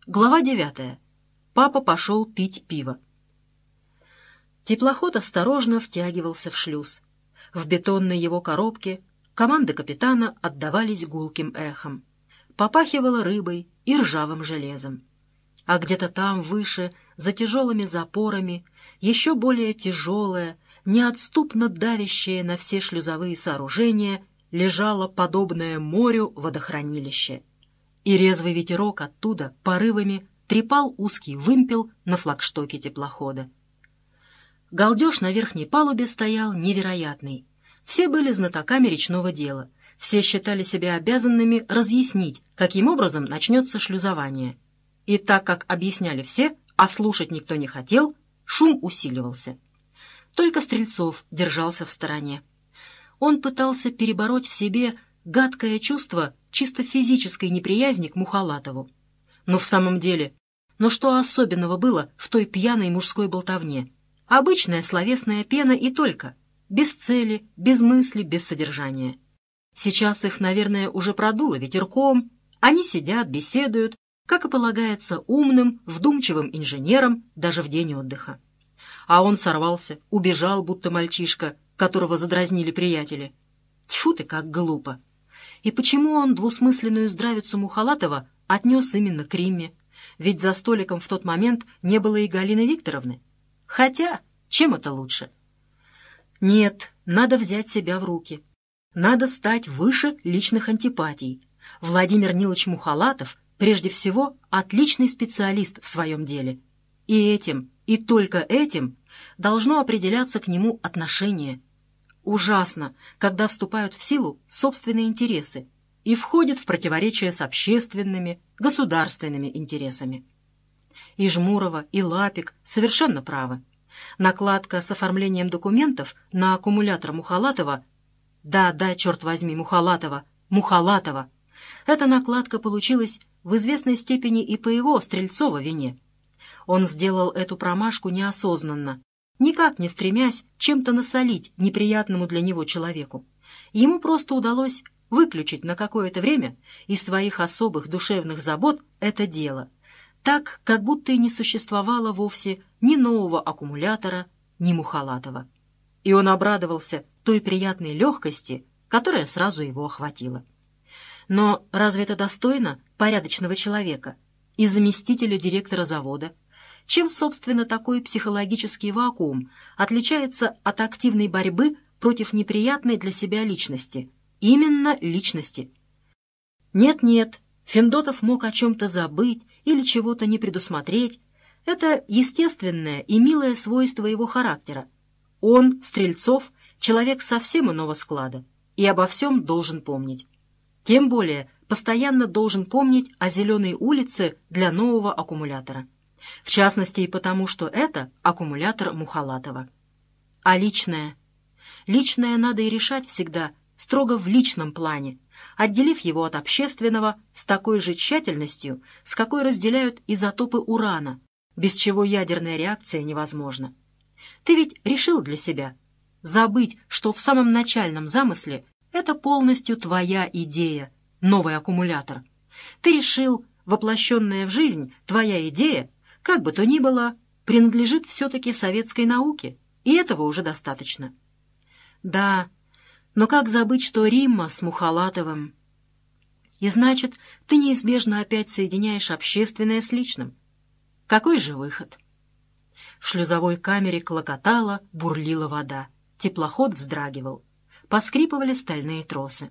Глава 9. Папа пошел пить пиво. Теплоход осторожно втягивался в шлюз. В бетонной его коробке команды капитана отдавались гулким эхом. Попахивало рыбой и ржавым железом. А где-то там, выше, за тяжелыми запорами, еще более тяжелое, неотступно давящее на все шлюзовые сооружения, лежало подобное морю водохранилище. И резвый ветерок оттуда порывами трепал узкий вымпел на флагштоке теплохода. Галдеж на верхней палубе стоял невероятный. Все были знатоками речного дела, все считали себя обязанными разъяснить, каким образом начнется шлюзование. И так как объясняли все, а слушать никто не хотел, шум усиливался. Только Стрельцов держался в стороне. Он пытался перебороть в себе гадкое чувство чисто физической неприязни к Мухалатову. Но в самом деле, что особенного было в той пьяной мужской болтовне? Обычная словесная пена и только. Без цели, без мысли, без содержания. Сейчас их, наверное, уже продуло ветерком. Они сидят, беседуют, как и полагается умным, вдумчивым инженерам даже в день отдыха. А он сорвался, убежал, будто мальчишка, которого задразнили приятели. Тьфу ты, как глупо! И почему он двусмысленную здравицу Мухалатова отнес именно к Римме? Ведь за столиком в тот момент не было и Галины Викторовны. Хотя, чем это лучше? Нет, надо взять себя в руки. Надо стать выше личных антипатий. Владимир Нилович Мухалатов, прежде всего, отличный специалист в своем деле. И этим, и только этим должно определяться к нему отношение. Ужасно, когда вступают в силу собственные интересы и входят в противоречие с общественными, государственными интересами. И Жмурова, и Лапик совершенно правы. Накладка с оформлением документов на аккумулятор Мухалатова, да, черт возьми, Мухалатова, эта накладка получилась в известной степени и по его, Стрельцова, вине. Он сделал эту промашку неосознанно, никак не стремясь чем-то насолить неприятному для него человеку. Ему просто удалось выключить на какое-то время из своих особых душевных забот это дело, так, как будто и не существовало вовсе ни нового аккумулятора, ни Мухалатова. И он обрадовался той приятной легкости, которая сразу его охватила. Но разве это достойно порядочного человека и заместителя директора завода? Чем, собственно, такой психологический вакуум отличается от активной борьбы против неприятной для себя личности? Именно личности. Нет, Федотов мог о чем-то забыть или чего-то не предусмотреть. Это естественное и милое свойство его характера. Он, Стрельцов, человек совсем иного склада и обо всем должен помнить. Тем более постоянно должен помнить о зеленой улице для нового аккумулятора. В частности и потому, что это аккумулятор Мухалатова. А личное? Личное надо и решать всегда строго в личном плане, отделив его от общественного с такой же тщательностью, с какой разделяют изотопы урана, без чего ядерная реакция невозможна. Ты ведь решил для себя забыть, что в самом начальном замысле это полностью твоя идея, новый аккумулятор. Ты решил, воплощенная в жизнь твоя идея, как бы то ни было, принадлежит все-таки советской науке, и этого уже достаточно. Да, но как забыть, что Римма с Мухалатовым? И значит, ты неизбежно опять соединяешь общественное с личным. Какой же выход? В шлюзовой камере клокотала, бурлила вода. Теплоход вздрагивал. Поскрипывали стальные тросы.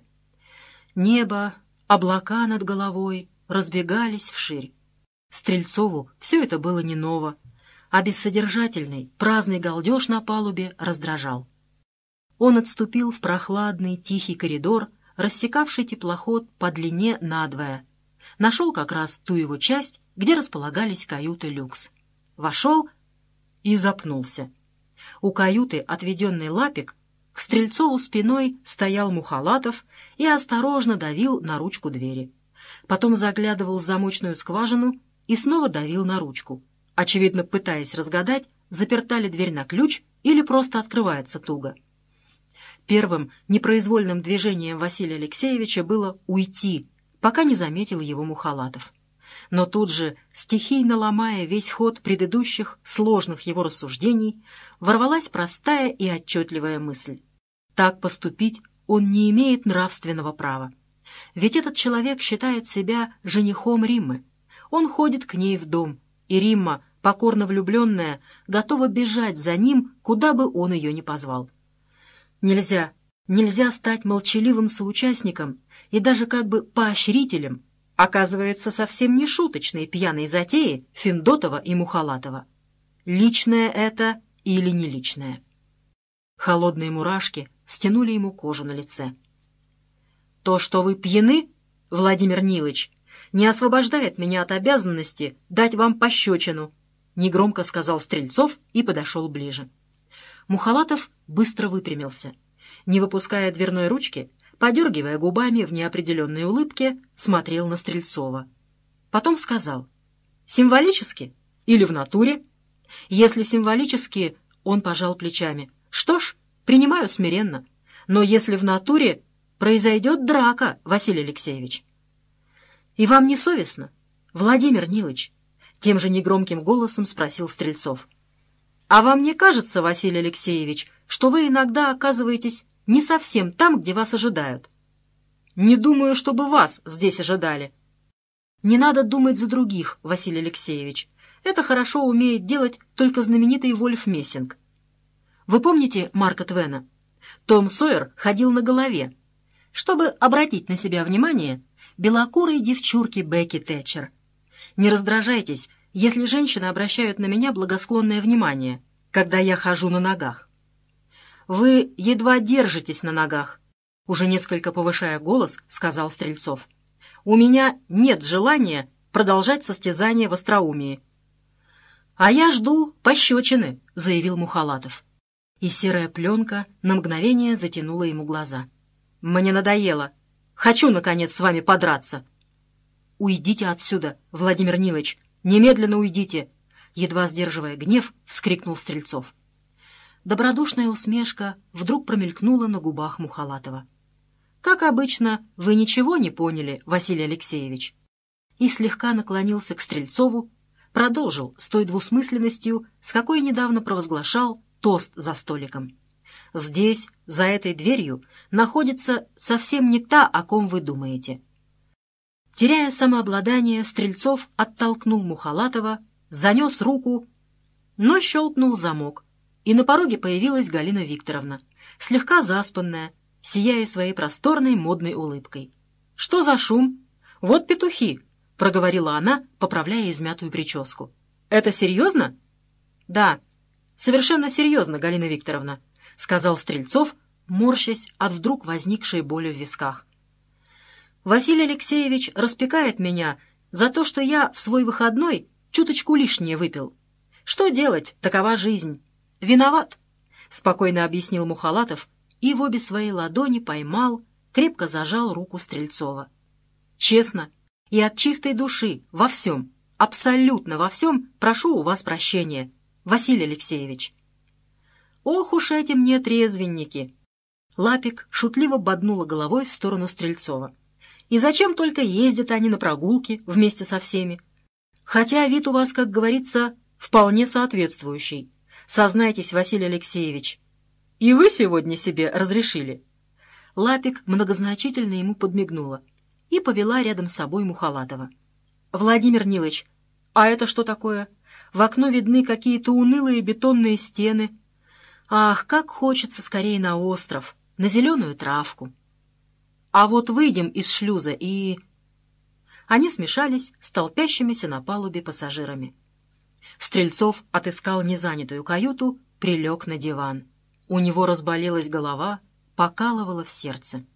Небо, облака над головой разбегались вширь. Стрельцову все это было не ново, а бессодержательный, праздный галдеж на палубе раздражал. Он отступил в прохладный, тихий коридор, рассекавший теплоход по длине надвое. Нашел как раз ту его часть, где располагались каюты люкс. Вошел и запнулся. У каюты, отведенной Лапик, к Стрельцову спиной стоял Мухалатов и осторожно давил на ручку двери. Потом заглядывал в замочную скважину и снова давил на ручку, очевидно пытаясь разгадать, заперта ли дверь на ключ или просто открывается туго. Первым непроизвольным движением Василия Алексеевича было уйти, пока не заметил его Мухалатов. Но тут же, стихийно ломая весь ход предыдущих сложных его рассуждений, ворвалась простая и отчетливая мысль. Так поступить он не имеет нравственного права. Ведь этот человек считает себя женихом Риммы. Он ходит к ней в дом, и Римма, покорно влюбленная, готова бежать за ним, куда бы он ее ни позвал. Нельзя стать молчаливым соучастником и даже как бы поощрителем, оказывается, совсем не шуточной пьяной затеи Финдотова и Мухалатова. Личное это или не личное? Холодные мурашки стянули ему кожу на лице. «То, что вы пьяны, Владимир Нилыч, не освобождает меня от обязанности дать вам пощечину», — негромко сказал Стрельцов и подошел ближе. Мухалатов быстро выпрямился. Не выпуская дверной ручки, подергивая губами в неопределенной улыбке, смотрел на Стрельцова. Потом сказал: «Символически или в натуре?» Если символически, он пожал плечами. «Что ж, принимаю смиренно. Но если в натуре, произойдет драка, Василий Алексеевич». «И вам не совестно, Владимир Нилыч?» Тем же негромким голосом спросил Стрельцов. «А вам не кажется, Василий Алексеевич, что вы иногда оказываетесь не совсем там, где вас ожидают?» «Не думаю, чтобы вас здесь ожидали». «Не надо думать за других, Василий Алексеевич. Это хорошо умеет делать только знаменитый Вольф Мессинг. Вы помните Марка Твена? Том Сойер ходил на голове. Чтобы обратить на себя внимание, белокурой девчурки Бекки Тэтчер. Не раздражайтесь, если женщины обращают на меня благосклонное внимание, когда я хожу на ногах. Вы едва держитесь на ногах, уже несколько повышая голос, сказал Стрельцов. У меня нет желания продолжать состязание в остроумии. А я жду пощечины, заявил Мухалатов. И серая пленка на мгновение затянула ему глаза. «Мне надоело. Хочу, наконец, с вами подраться». «Уйдите отсюда, Владимир Нилыч, немедленно уйдите!» Едва сдерживая гнев, вскрикнул Стрельцов. Добродушная усмешка вдруг промелькнула на губах Мухалатова. «Как обычно, вы ничего не поняли, Василий Алексеевич». И слегка наклонился к Стрельцову, продолжил с той двусмысленностью, с какой недавно провозглашал тост за столиком. «Здесь, за этой дверью, находится совсем не та, о ком вы думаете». Теряя самообладание, Стрельцов оттолкнул Мухалатова, занес руку, но щелкнул замок, и на пороге появилась Галина Викторовна, слегка заспанная, сияя своей просторной модной улыбкой. «Что за шум? Вот петухи!» — проговорила она, поправляя измятую прическу. «Это серьезно?» «Да, совершенно серьезно, Галина Викторовна», — сказал Стрельцов, морщась от вдруг возникшей боли в висках. «Василий Алексеевич распекает меня за то, что я в свой выходной чуточку лишнее выпил. Что делать, такова жизнь. Виноват», — спокойно объяснил Мухалатов и в обе свои ладони поймал, крепко зажал руку Стрельцова. «Честно и от чистой души во всем, абсолютно во всем прошу у вас прощения, Василий Алексеевич». «Ох уж эти мне трезвенники!» Лапик шутливо боднула головой в сторону Стрельцова. «И зачем только ездят они на прогулки вместе со всеми? Хотя вид у вас, как говорится, вполне соответствующий. Сознайтесь, Василий Алексеевич, и вы сегодня себе разрешили?» Лапик многозначительно ему подмигнула и повела рядом с собой Мухалатова. «Владимир Нилыч, а это что такое? В окно видны какие-то унылые бетонные стены. Ах, как хочется скорее на остров, на зеленую травку. А вот выйдем из шлюза и...» Они смешались с толпящимися на палубе пассажирами. Стрельцов отыскал незанятую каюту, прилег на диван. У него разболелась голова, покалывало в сердце.